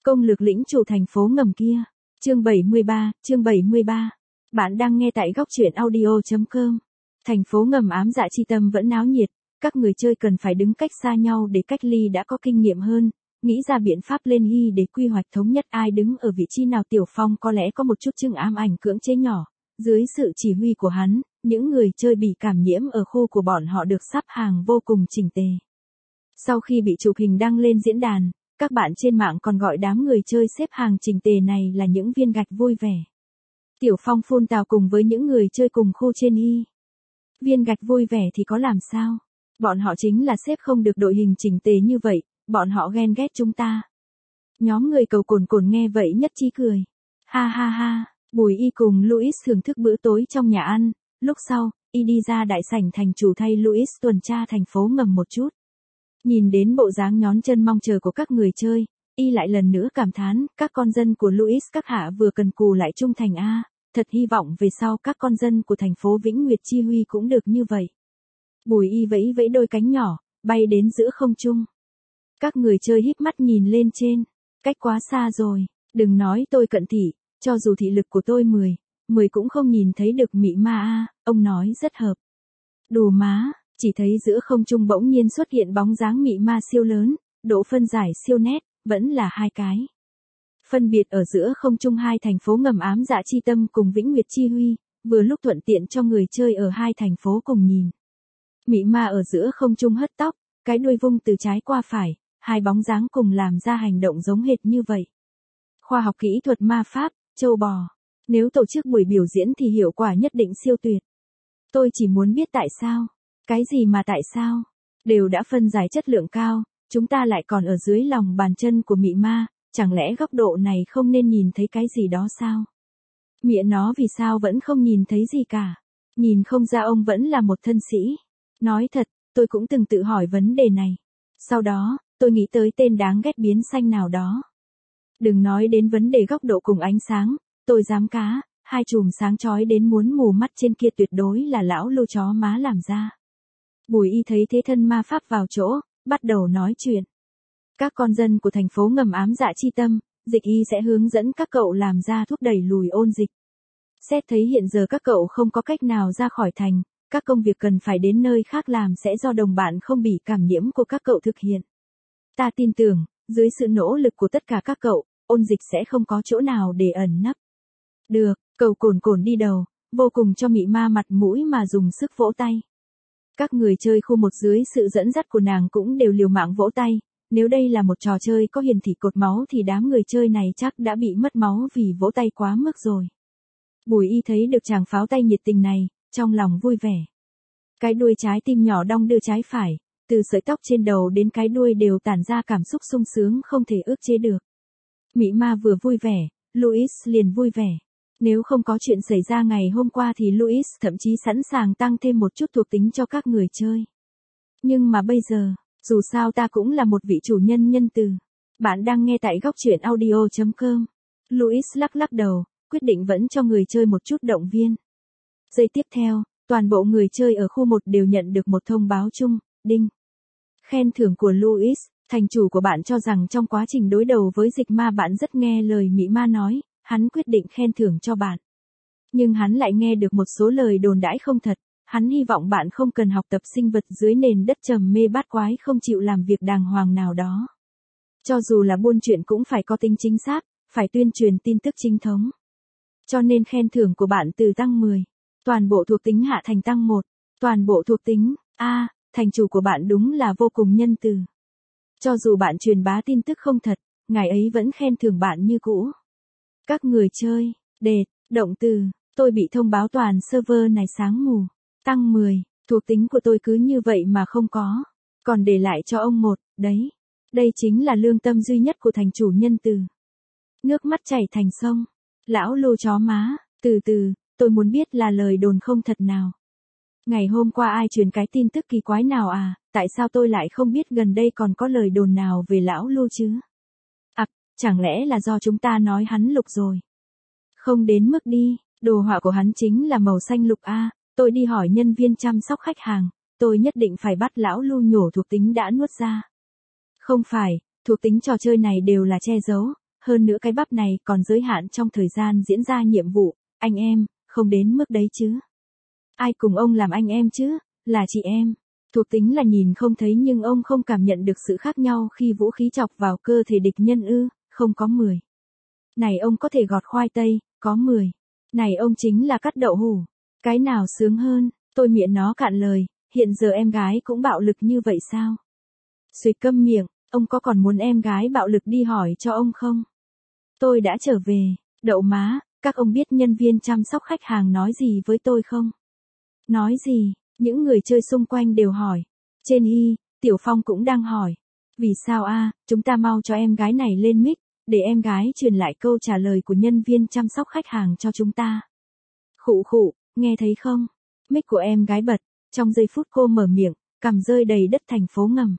Công lược lĩnh chủ thành phố ngầm kia. Chương 73. Bạn đang nghe tại góc truyện audio.com. Thành phố ngầm ám dạ chi tâm vẫn náo nhiệt, các người chơi cần phải đứng cách xa nhau để cách ly đã có kinh nghiệm hơn, nghĩ ra biện pháp lên hy để quy hoạch thống nhất ai đứng ở vị trí nào. Tiểu Phong có lẽ có một chút chưng ám ảnh cưỡng chế nhỏ, dưới sự chỉ huy của hắn, những người chơi bị cảm nhiễm ở khu của bọn họ được sắp hàng vô cùng chỉnh tề. Sau khi bị chụp hình đăng lên diễn đàn, các bạn trên mạng còn gọi đám người chơi xếp hàng chỉnh tề này là những viên gạch vui vẻ. Tiểu Phong phun tào cùng với những người chơi cùng khu trên y. Viên gạch vui vẻ thì có làm sao? Bọn họ chính là xếp không được đội hình chỉnh tề như vậy, bọn họ ghen ghét chúng ta. Nhóm người cầu cồn cồn nghe vậy nhất trí cười. Ha ha ha, Bùi Y cùng Louis thưởng thức bữa tối trong nhà ăn, lúc sau, Y đi ra đại sảnh thành chủ thay Louis tuần tra thành phố ngầm một chút. Nhìn đến bộ dáng nhón chân mong chờ của các người chơi, Y lại lần nữa cảm thán, các con dân của Louis các hạ vừa cần cù lại trung thành a, thật hy vọng về sau các con dân của thành phố Vĩnh Nguyệt Chi Huy cũng được như vậy. Bùi Y vẫy vẫy đôi cánh nhỏ, bay đến giữa không trung. Các người chơi híp mắt nhìn lên trên, cách quá xa rồi, đừng nói tôi cận thị, cho dù thị lực của tôi 10 cũng không nhìn thấy được mị ma a, ông nói rất hợp. Đù má, chỉ thấy giữa không trung bỗng nhiên xuất hiện bóng dáng mị ma siêu lớn, độ phân giải siêu nét, vẫn là hai cái. Phân biệt ở giữa không trung hai thành phố ngầm ám dạ chi tâm cùng Vĩnh Nguyệt Chi Huy, vừa lúc thuận tiện cho người chơi ở hai thành phố cùng nhìn. Mị ma ở giữa không trung hất tóc, cái đuôi vung từ trái qua phải, hai bóng dáng cùng làm ra hành động giống hệt như vậy. Khoa học kỹ thuật ma pháp, châu bò. Nếu tổ chức buổi biểu diễn thì hiệu quả nhất định siêu tuyệt. Tôi chỉ muốn biết tại sao. Cái gì mà tại sao? Đều đã phân giải chất lượng cao, chúng ta lại còn ở dưới lòng bàn chân của mị ma, chẳng lẽ góc độ này không nên nhìn thấy cái gì đó sao? Mịa nó vì sao vẫn không nhìn thấy gì cả? Nhìn không ra ông vẫn là một thân sĩ. Nói thật, tôi cũng từng tự hỏi vấn đề này. Sau đó, tôi nghĩ tới tên đáng ghét biến xanh nào đó. Đừng nói đến vấn đề góc độ cùng ánh sáng, tôi dám cá, hai chùm sáng chói đến muốn mù mắt trên kia tuyệt đối là lão Lô chó má làm ra. Bùi Y thấy thế thân ma pháp vào chỗ, bắt đầu nói chuyện. Các con dân của thành phố ngầm ám dạ chi tâm, dịch Y sẽ hướng dẫn các cậu làm ra thuốc đẩy lùi ôn dịch. Xét thấy hiện giờ các cậu không có cách nào ra khỏi thành, các công việc cần phải đến nơi khác làm sẽ do đồng bạn không bị cảm nhiễm của các cậu thực hiện. Ta tin tưởng, dưới sự nỗ lực của tất cả các cậu, ôn dịch sẽ không có chỗ nào để ẩn nấp. Được, cầu cồn cồn đi đầu, vô cùng cho mị ma mặt mũi mà dùng sức vỗ tay. Các người chơi khu một dưới sự dẫn dắt của nàng cũng đều liều mạng vỗ tay, nếu đây là một trò chơi có hiển thị cột máu thì đám người chơi này chắc đã bị mất máu vì vỗ tay quá mức rồi. Bùi Y thấy được chàng pháo tay nhiệt tình này, trong lòng vui vẻ. Cái đuôi trái tim nhỏ đong đưa trái phải, từ sợi tóc trên đầu đến cái đuôi đều tản ra cảm xúc sung sướng không thể ức chế được. Mị ma vừa vui vẻ, Louis liền vui vẻ. Nếu không có chuyện xảy ra ngày hôm qua thì Louis thậm chí sẵn sàng tăng thêm một chút thuộc tính cho các người chơi. Nhưng mà bây giờ, dù sao ta cũng là một vị chủ nhân nhân từ. Bạn đang nghe tại góc truyện audio.com. Louis lắc lắc đầu, quyết định vẫn cho người chơi một chút động viên. Giây tiếp theo, toàn bộ người chơi ở khu 1 đều nhận được một thông báo chung, đinh. Khen thưởng của Louis, thành chủ của bạn cho rằng trong quá trình đối đầu với dịch ma bạn rất nghe lời mị ma nói, hắn quyết định khen thưởng cho bạn. Nhưng hắn lại nghe được một số lời đồn đãi không thật, hắn hy vọng bạn không cần học tập sinh vật dưới nền đất trầm mê bát quái không chịu làm việc đàng hoàng nào đó. Cho dù là buôn chuyện cũng phải có tính chính xác, phải tuyên truyền tin tức chính thống. Cho nên khen thưởng của bạn từ tăng 10, toàn bộ thuộc tính hạ thành tăng 1, toàn bộ thuộc tính, thành chủ của bạn đúng là vô cùng nhân từ. Cho dù bạn truyền bá tin tức không thật, ngài ấy vẫn khen thưởng bạn như cũ. Các người chơi, động từ, tôi bị thông báo toàn server này sáng mù, tăng 10, thuộc tính của tôi cứ như vậy mà không có, còn để lại cho ông một, đấy. Đây chính là lương tâm duy nhất của thành chủ nhân từ. Nước mắt chảy thành sông, lão Lô chó má, từ từ, tôi muốn biết là lời đồn không thật nào. Ngày hôm qua ai truyền cái tin tức kỳ quái nào à, tại sao tôi lại không biết gần đây còn có lời đồn nào về lão Lô chứ? Chẳng lẽ là do chúng ta nói hắn lục rồi? Không đến mức đi, đồ họa của hắn chính là màu xanh lục a, tôi đi hỏi nhân viên chăm sóc khách hàng, tôi nhất định phải bắt lão Lô nhổ thuộc tính đã nuốt ra. Không phải, thuộc tính trò chơi này đều là che giấu, hơn nữa cái bắp này còn giới hạn trong thời gian diễn ra nhiệm vụ, anh em, không đến mức đấy chứ. Ai cùng ông làm anh em chứ, là chị em. Thuộc tính là nhìn không thấy nhưng ông không cảm nhận được sự khác nhau khi vũ khí chọc vào cơ thể địch nhân ư, không có 10. Này ông có thể gọt khoai tây, có 10. Này ông chính là cắt đậu hủ. Cái nào sướng hơn, tôi miệng nó cạn lời, hiện giờ em gái cũng bạo lực như vậy sao? Xuyệt câm miệng, ông có còn muốn em gái bạo lực đi hỏi cho ông không? Tôi đã trở về, đậu má, các ông biết nhân viên chăm sóc khách hàng nói gì với tôi không? Nói gì? Những người chơi xung quanh đều hỏi. Trên Tiểu Phong cũng đang hỏi. Vì sao chúng ta mau cho em gái này lên mic, để em gái truyền lại câu trả lời của nhân viên chăm sóc khách hàng cho chúng ta. Khụ khụ, nghe thấy không? Mic của em gái bật, trong giây phút cô mở miệng, cằm rơi đầy đất thành phố ngầm.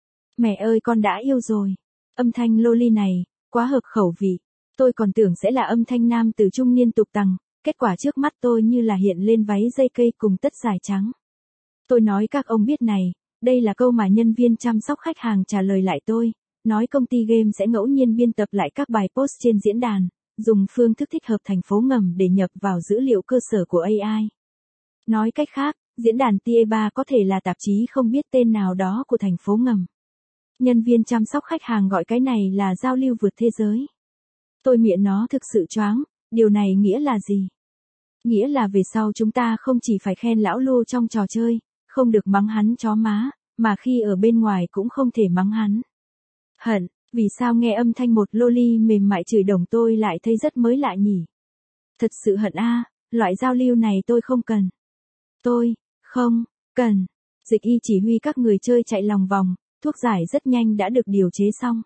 Mẹ ơi con đã yêu rồi. Âm thanh loli này, quá hợp khẩu vị. Tôi còn tưởng sẽ là âm thanh nam từ trung niên tục tằng, kết quả trước mắt tôi như là hiện lên váy dây cây cùng tất dài trắng. Tôi nói các ông biết này, đây là câu mà nhân viên chăm sóc khách hàng trả lời lại tôi, nói công ty game sẽ ngẫu nhiên biên tập lại các bài post trên diễn đàn, dùng phương thức thích hợp thành phố ngầm để nhập vào dữ liệu cơ sở của AI. Nói cách khác, diễn đàn TIA3 có thể là tạp chí không biết tên nào đó của thành phố ngầm. Nhân viên chăm sóc khách hàng gọi cái này là giao lưu vượt thế giới. Tôi miệng nó thực sự choáng, điều này nghĩa là gì? Nghĩa là về sau chúng ta không chỉ phải khen lão Lô trong trò chơi, không được mắng hắn chó má, mà khi ở bên ngoài cũng không thể mắng hắn. Hận, vì sao nghe âm thanh một loli mềm mại chửi đồng tôi lại thấy rất mới lạ nhỉ? Thật sự hận loại giao lưu này tôi không cần. Tôi, không, cần. Dịch Y chỉ huy các người chơi chạy lòng vòng, thuốc giải rất nhanh đã được điều chế xong.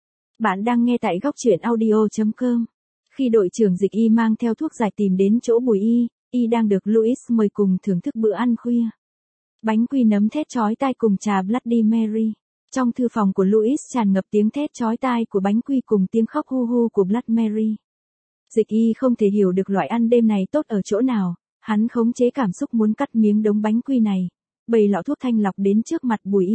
Bạn đang nghe tại góc truyện audio.com. Khi đội trưởng Dịch Y mang theo thuốc giải tìm đến chỗ Bùi Y đang được Louis mời cùng thưởng thức bữa ăn khuya. Bánh quy nấm thét chói tai cùng trà Bloody Mary. Trong thư phòng của Louis tràn ngập tiếng thét chói tai của bánh quy cùng tiếng khóc hu hu của Bloody Mary. Dịch Y không thể hiểu được loại ăn đêm này tốt ở chỗ nào, hắn khống chế cảm xúc muốn cắt miếng đống bánh quy này, bày lọ thuốc thanh lọc đến trước mặt Bùi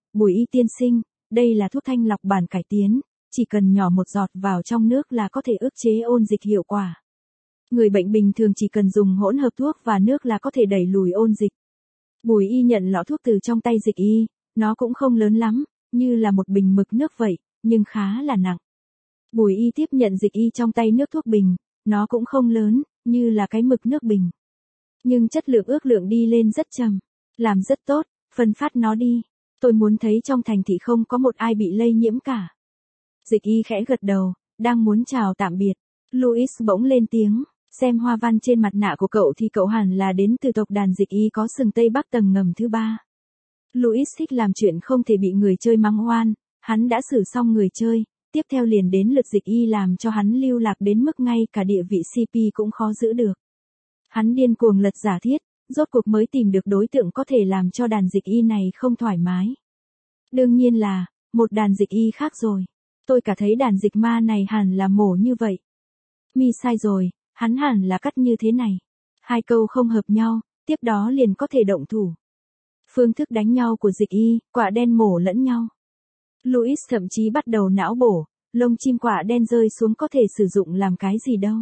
Y tiên sinh, đây là thuốc thanh lọc bản cải tiến, chỉ cần nhỏ một giọt vào trong nước là có thể ức chế ôn dịch hiệu quả. Người bệnh bình thường chỉ cần dùng hỗn hợp thuốc và nước là có thể đẩy lùi ôn dịch. Bùi Y nhận lọ thuốc từ trong tay Dịch Y, nó cũng không lớn lắm, như là một bình mực nước vậy, nhưng khá là nặng. Bùi Y tiếp nhận Dịch Y trong tay nước thuốc bình, nó cũng không lớn, như là cái mực nước bình. Nhưng chất lượng ước lượng đi lên rất trầm, làm rất tốt, phân phát nó đi. Tôi muốn thấy trong thành thị không có một ai bị lây nhiễm cả. Dịch Y khẽ gật đầu, đang muốn chào tạm biệt. Louis bỗng lên tiếng, xem hoa văn trên mặt nạ của cậu thì cậu hẳn là đến từ tộc đàn Dịch Y có sừng Tây Bắc tầng ngầm thứ 3. Louis thích làm chuyện không thể bị người chơi mắng oan, hắn đã xử xong người chơi, tiếp theo liền đến lượt Dịch Y làm cho hắn lưu lạc đến mức ngay cả địa vị CP cũng khó giữ được. Hắn điên cuồng lật giả thiết, rốt cuộc mới tìm được đối tượng có thể làm cho đàn Dịch Y này không thoải mái. Đương nhiên là, một đàn Dịch Y khác rồi. Tôi cả thấy đàn dịch ma này hẳn là mổ như vậy. Mi sai rồi, hắn hẳn là cắt như thế này. Hai câu không hợp nhau, tiếp đó liền có thể động thủ. Phương thức đánh nhau của Dịch Y, quả đen mổ lẫn nhau. Louis thậm chí bắt đầu não bổ, lông chim quả đen rơi xuống có thể sử dụng làm cái gì đâu.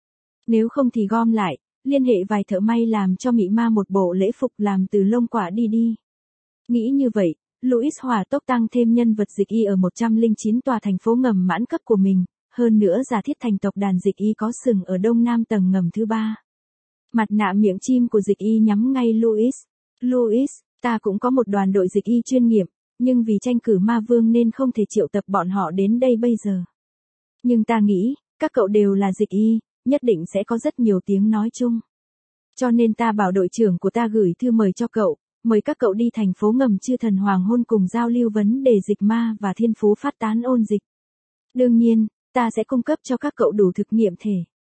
Nếu không thì gom lại, liên hệ vài thợ may làm cho mị ma một bộ lễ phục làm từ lông quả đi. Nghĩ như vậy, Louis hỏa tốc tăng thêm nhân vật Dịch Y ở 109 tòa thành phố ngầm mãn cấp của mình, hơn nữa giả thiết thành tộc đàn Dịch Y có sừng ở đông nam tầng ngầm thứ 3. Mặt nạ miệng chim của Dịch Y nhắm ngay Louis. Louis, ta cũng có một đoàn đội Dịch Y chuyên nghiệp, nhưng vì tranh cử ma vương nên không thể triệu tập bọn họ đến đây bây giờ. Nhưng ta nghĩ, các cậu đều là Dịch Y, nhất định sẽ có rất nhiều tiếng nói chung. Cho nên ta bảo đội trưởng của ta gửi thư mời cho cậu, mời các cậu đi thành phố ngầm Chư Thần Hoàng Hôn cùng giao lưu vấn đề dịch ma và thiên phú phát tán ôn dịch. Đương nhiên, ta sẽ cung cấp cho các cậu đủ thực nghiệm thể.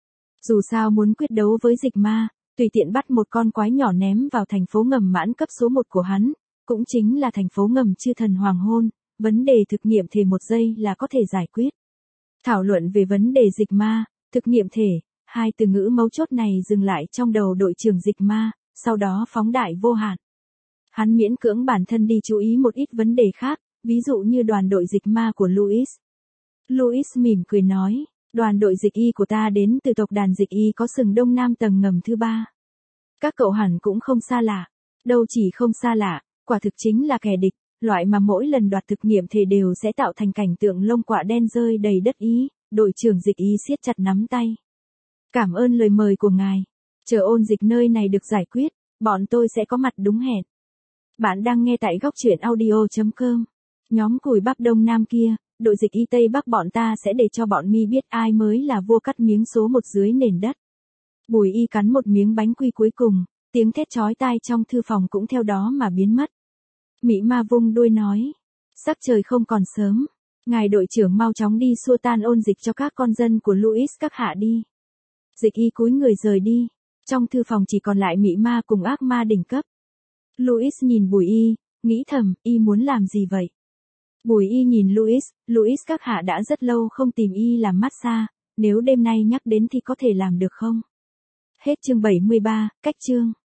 Dù sao muốn quyết đấu với dịch ma, tùy tiện bắt một con quái nhỏ ném vào thành phố ngầm mãn cấp số 1 của hắn, cũng chính là thành phố ngầm Chư Thần Hoàng Hôn, vấn đề thực nghiệm thể 1 giây là có thể giải quyết. Thảo luận về vấn đề dịch ma, thực nghiệm thể, hai từ ngữ mấu chốt này dừng lại trong đầu đội trưởng dịch ma, sau đó phóng đại vô hạn. Hắn miễn cưỡng bản thân đi chú ý một ít vấn đề khác, ví dụ như đoàn đội dịch ma của Louis. Louis mỉm cười nói, Đoàn đội dịch y của ta đến từ tộc đàn dịch y có sừng Đông Nam tầng ngầm thứ 3. Các cậu hẳn cũng không xa lạ. Đâu chỉ không xa lạ, quả thực chính là kẻ địch, loại mà mỗi lần đoạt thực nghiệm thể đều sẽ tạo thành cảnh tượng lông quạ đen rơi đầy đất ý. Đội trưởng dịch y siết chặt nắm tay. Cảm ơn lời mời của ngài. Chờ ôn dịch nơi này được giải quyết, bọn tôi sẽ có mặt đúng hẹn. Bạn đang nghe tại góc truyện audio.com. Nhóm cùi bắp Đông Nam kia, đội dịch y Tây Bắc bọn ta sẽ để cho bọn mi biết ai mới là vua cắt miếng số 1 dưới nền đất. Bùi y cắn một miếng bánh quy cuối cùng, tiếng thét chói tai trong thư phòng cũng theo đó mà biến mất. Mị ma vung đuôi nói. Sắc trời không còn sớm. Ngài đội trưởng mau chóng đi xua tan ôn dịch cho các con dân của Louis các hạ đi. Dịch y cúi người rời đi. Trong thư phòng chỉ còn lại mị ma cùng ác ma đỉnh cấp. Louis nhìn Bùi y, nghĩ thầm, y muốn làm gì vậy? Bùi y nhìn Louis các hạ đã rất lâu không tìm y làm massage, nếu đêm nay nhắc đến thì có thể làm được không? Hết chương 73, cách chương.